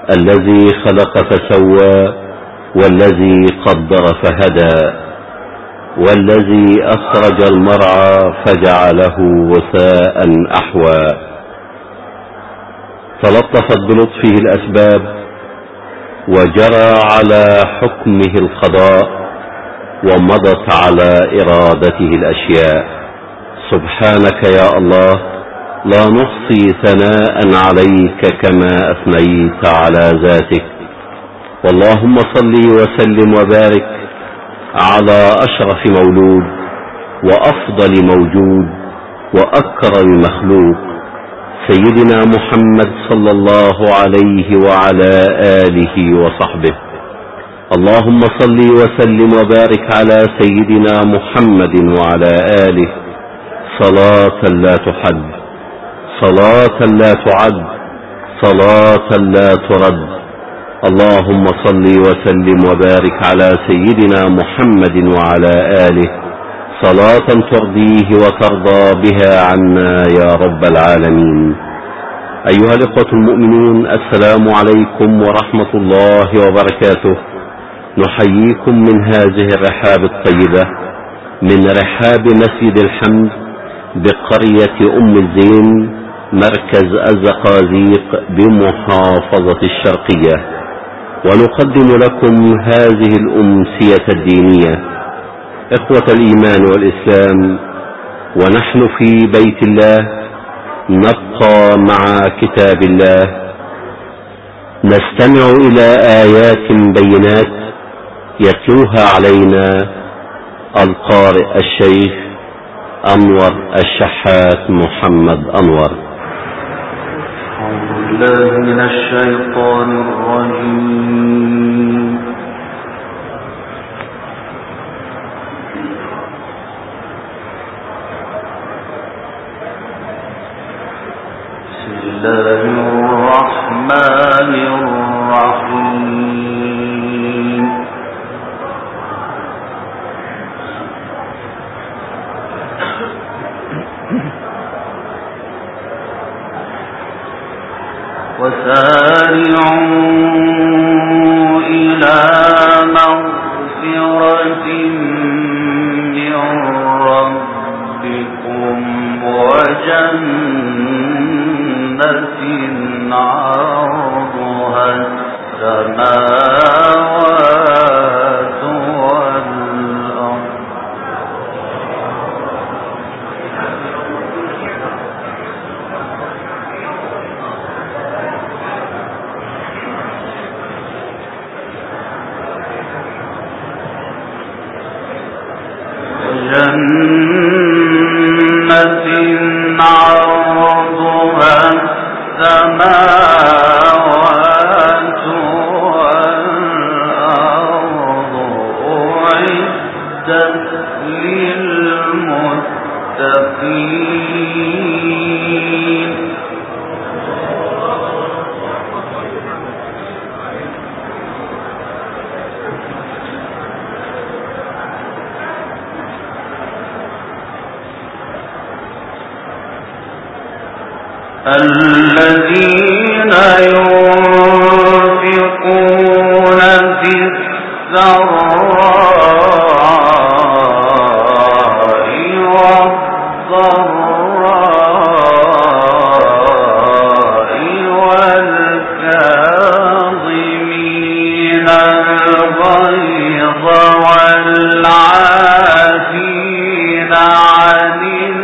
الذي خلق فسوى والذي قدر فهدى والذي أخرج المرعى فجعله غثاء أحوى. تلطفت بلطفه الأسباب وجرى على حكمه القضاء ومضت على إرادته الأشياء. سبحانك يا الله، لا نحصي ثناء عليك كما أثنيت على ذاتك. واللهم صل وسلم وبارك على أشرف مولود وأفضل موجود وأكرم مخلوق، سيدنا محمد صلى الله عليه وعلى آله وصحبه. اللهم صل وسلم وبارك على سيدنا محمد وعلى آله صلاة لا تحد، صلاة لا تعد، صلاة لا ترد. اللهم صل وسلم وبارك على سيدنا محمد وعلى آله صلاة ترضيه وترضى بها عنا يا رب العالمين. أيها الإخوة المؤمنون، السلام عليكم ورحمة الله وبركاته. نحييكم من هذه الرحاب الطيبة، من رحاب مسجد الحمد بقرية أم الزين، مركز الزقازيق بمحافظة الشرقية، ونقدم لكم هذه الأمسية الدينية. إخوة الإيمان والإسلام، ونحن في بيت الله نبقى مع كتاب الله، نستمع إلى آيات بينات يتلوها علينا القارئ الشيخ أنور الشحات محمد أنور. أعوذ بالله من الشيطان الرجيم. بسم الله الرحمن الرحيم. وسارعوا إلى مغفرة من ربكم وجنة عرضها السماوات والأرض جنة عرضها السماوات والأرض أعدت للمتقين. الذين ينفقون في السراء والضراء والكاظمين الغيظ والعافين عن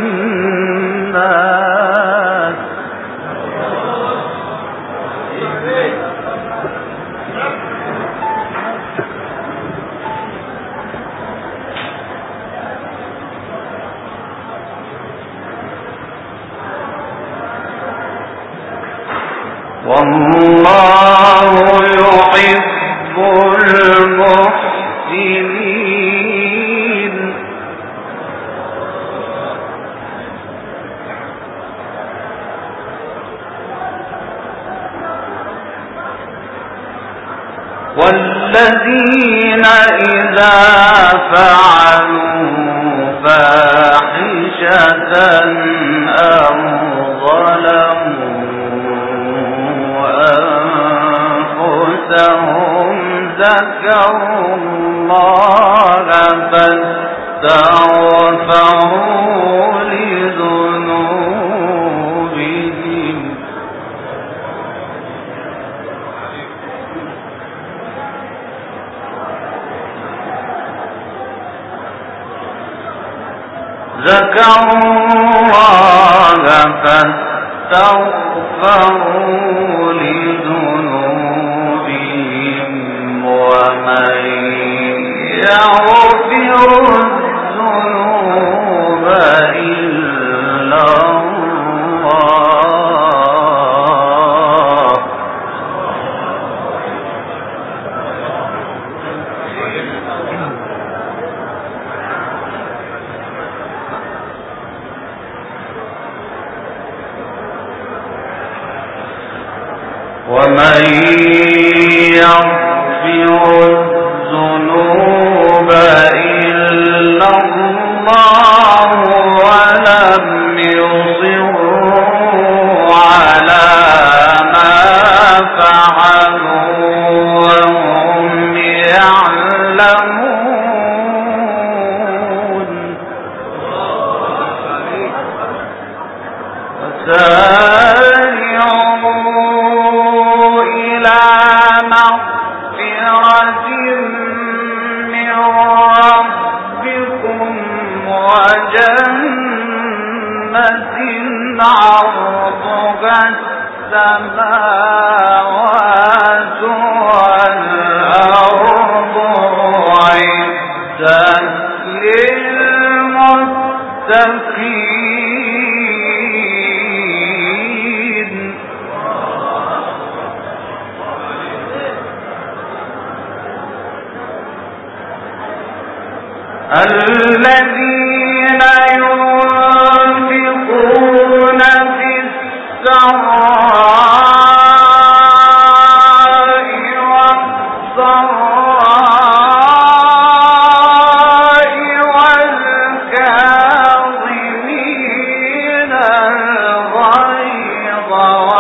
الناس والله يحب المحسنين. والذين إذا فعلوا فاحشة أو ظلموا أنهم ذكروا الله فاستغفروا لذنوبهم لذنوبهم ومن يغفر الذنوب إلا الله ومن يغفر الذنوب إلا الله ولم يصروا على ما فعلوا وهم يعلمون وسارعوا إلى مغفرة من ربكم وجنة عرضها السماوات والأرض أعدت للمتقين الذين ينفقون في السراء والضراء والكاظمين الغيظ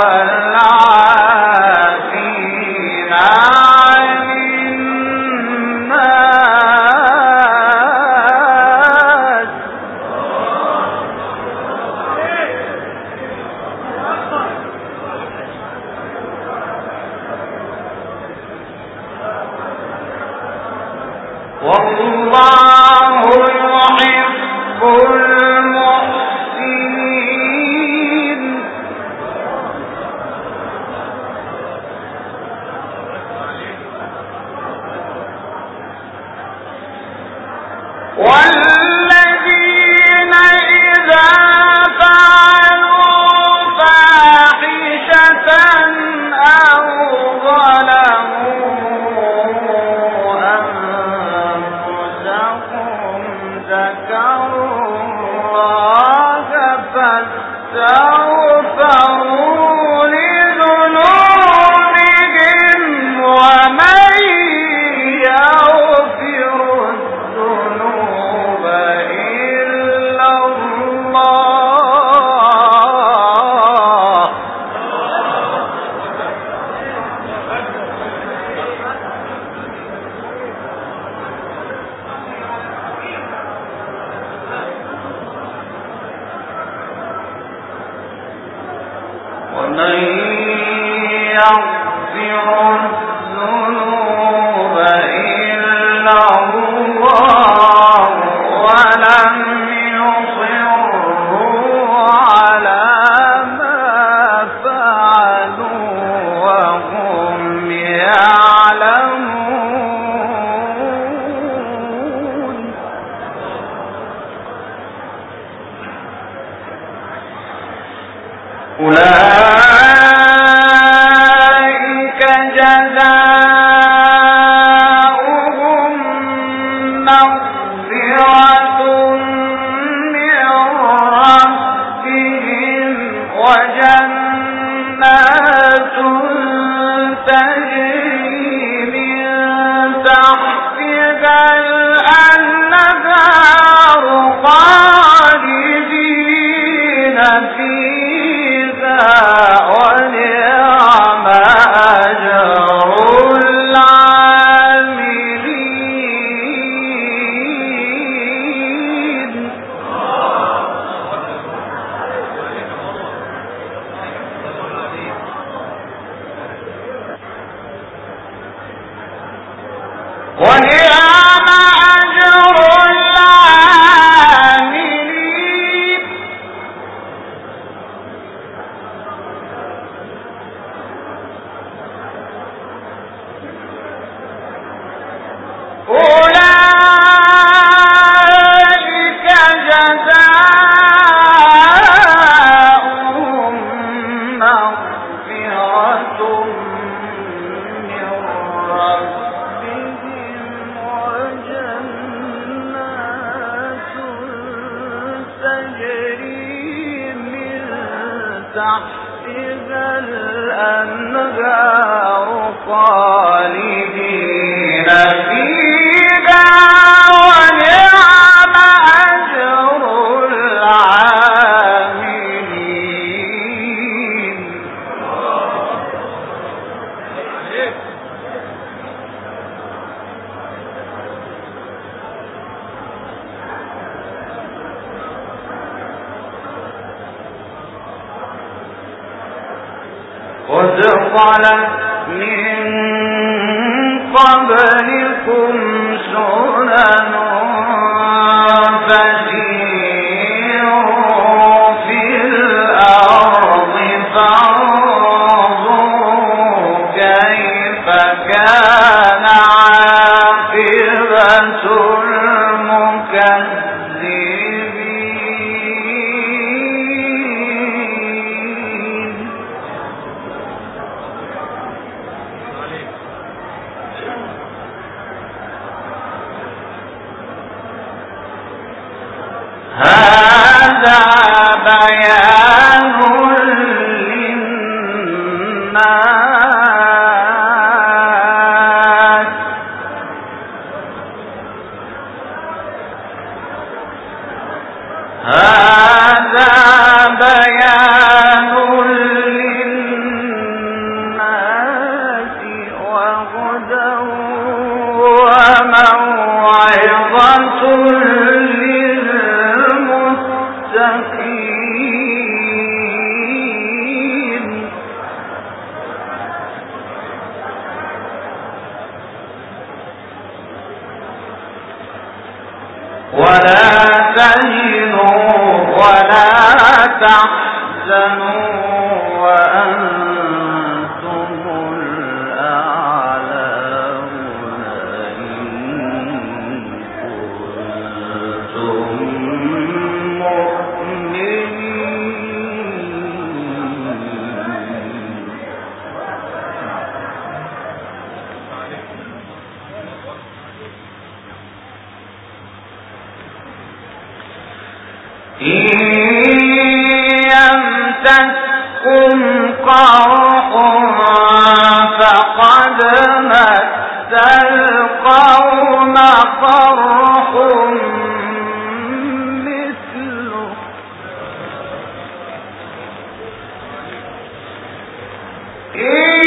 والعافين عن الناس والله يحب المحسنين والذين إذا فعلوا فاحشة أو ظلموا أنفسهم ذكروا الله فاستغفروا لذنوبهم ومن يغفر الذنوب إلا الله ومن يغفر الذنوب إلا الله ولم يصروا على ما فعلوا وهم يعلمون أولئك جزاؤهم مغفرة من ربهم وجنات تجري من تحتها الأنهار خالدين فيها ونعم أجر ونعم أجر العاملين أولئك جزاؤهم مغفرة من ربهم وجنات تجري من تحتها الأنهار خالدين فيها ونعم أجر العاملين قد خلت من قبلكم سنن فسيروا في الأرض فانظروا كيف كان عاقبة المكذبين هذا بيان للناس هذا بيان للناس وهدى وموعظة للمتقين ولا تهنوا ولا تحزنوا وأنتم الأعلون إن كنتم مؤمنين إن يمسسكم قرح فقد مس القوم قرح مثله إن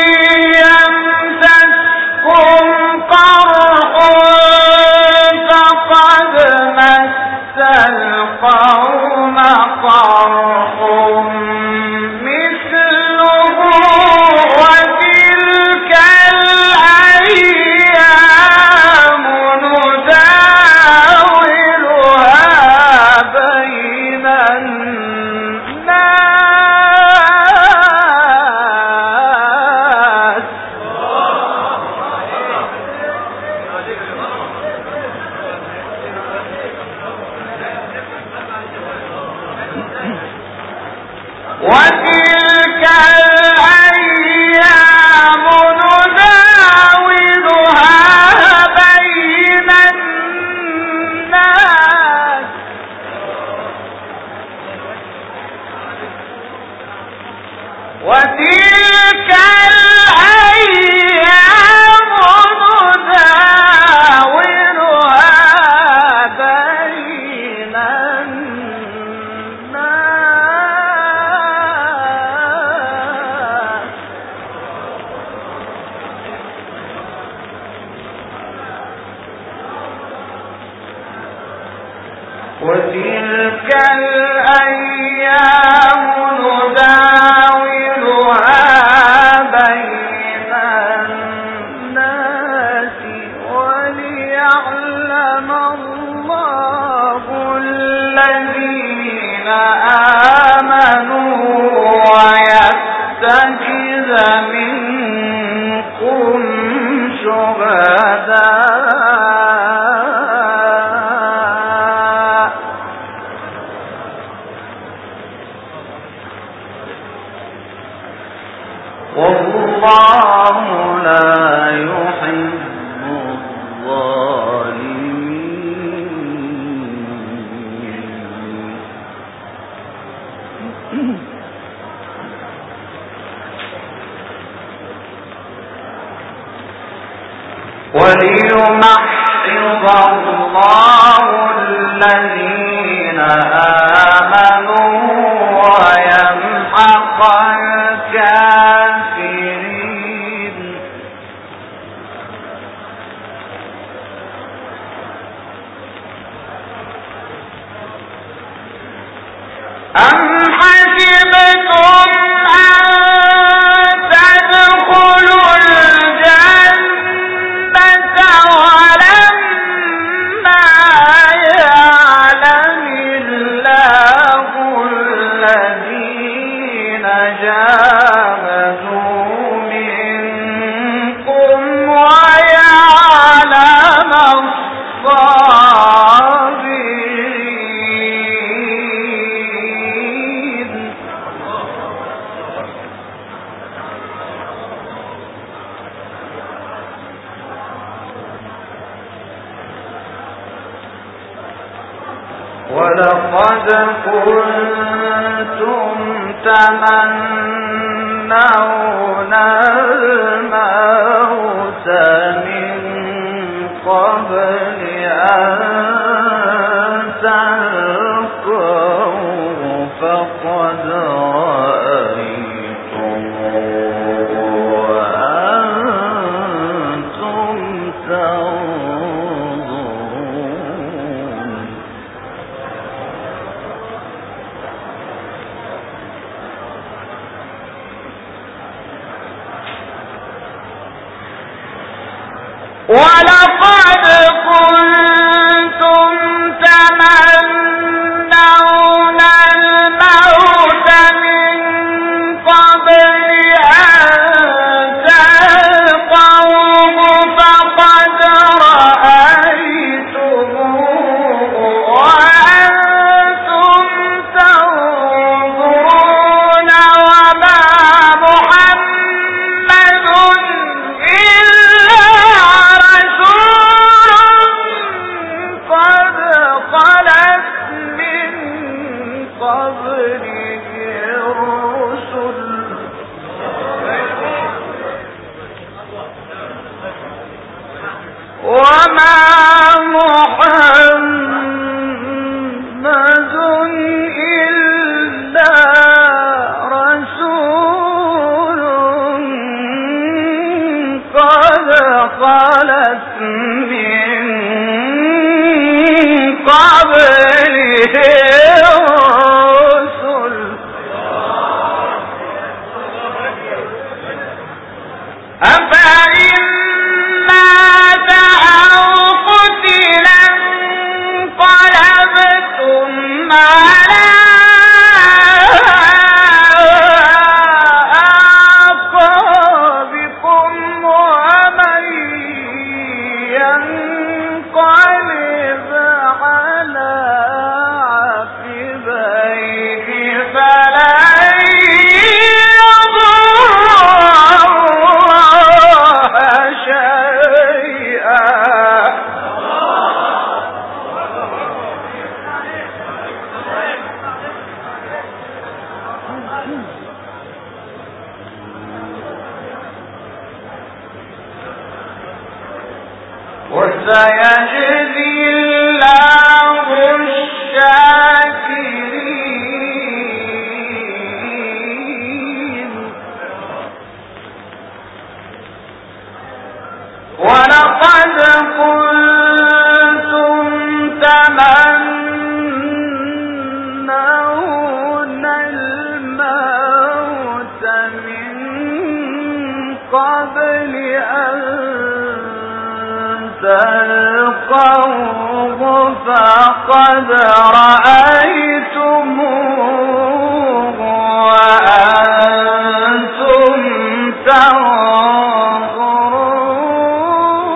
يمسسكم قرح فقد مس القوم قرح مثله وتلك الأيام نداولها بين الناس وتلك الأيام نداولها بين الناس وتلك الأيام نداولها بين الناس وتلك الأيام نداولها بين الناس الشهداء والله لا يحب وليمحص الله الذين آمنوا ويمحق الكافرين أم حسبتم أن تدخلوا ولما يعلم الله الذين جاهدوا منكم ويعلم الصابرين ولقد كنتم تمنون الموت من قبل أن تلقوه فقد رأيتموه وأنتم تنظرون ولقد كنتم تمنون الموت من قبل أن تلقوه فقد رأيتموه وأنتم تنظرون وما محمد إلا رسول قد خلت من قبله الرسل وما محمد إلا رسول قد خلت من قبله الرسل أفإن مات أو قتلا انقلبتم على أعقابكم ومن ينقلب على عقبيه فلن يضر الله شيئا وسيجزي الله الشاكرين ولقد كنتم تمنون الموت من قبل أن تلقوه فقد رأيتموه وأنتم تنظرون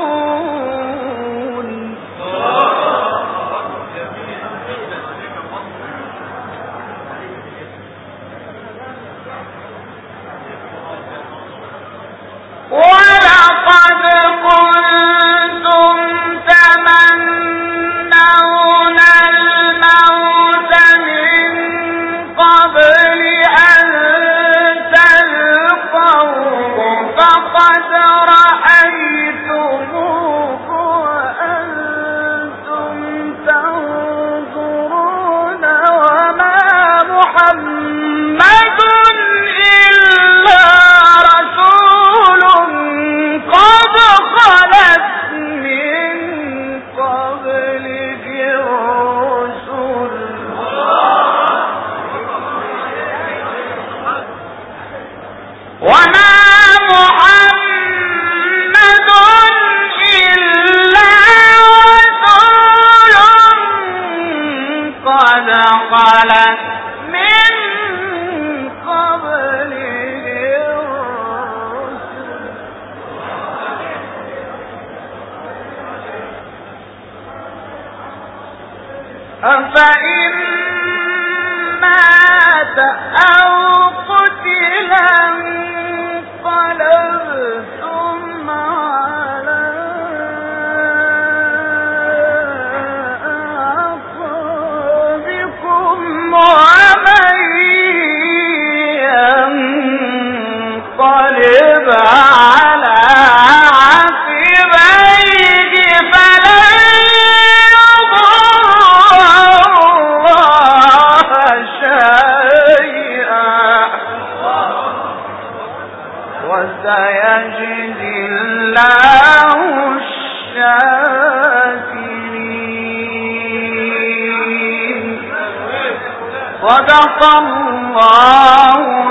خلت من قبله الرسل أفإن مات أو قتل انقلبتم على أعقابكم ومن ينقلب على عقبيه فلن وسيجزي الله الشاكرين. صدق الله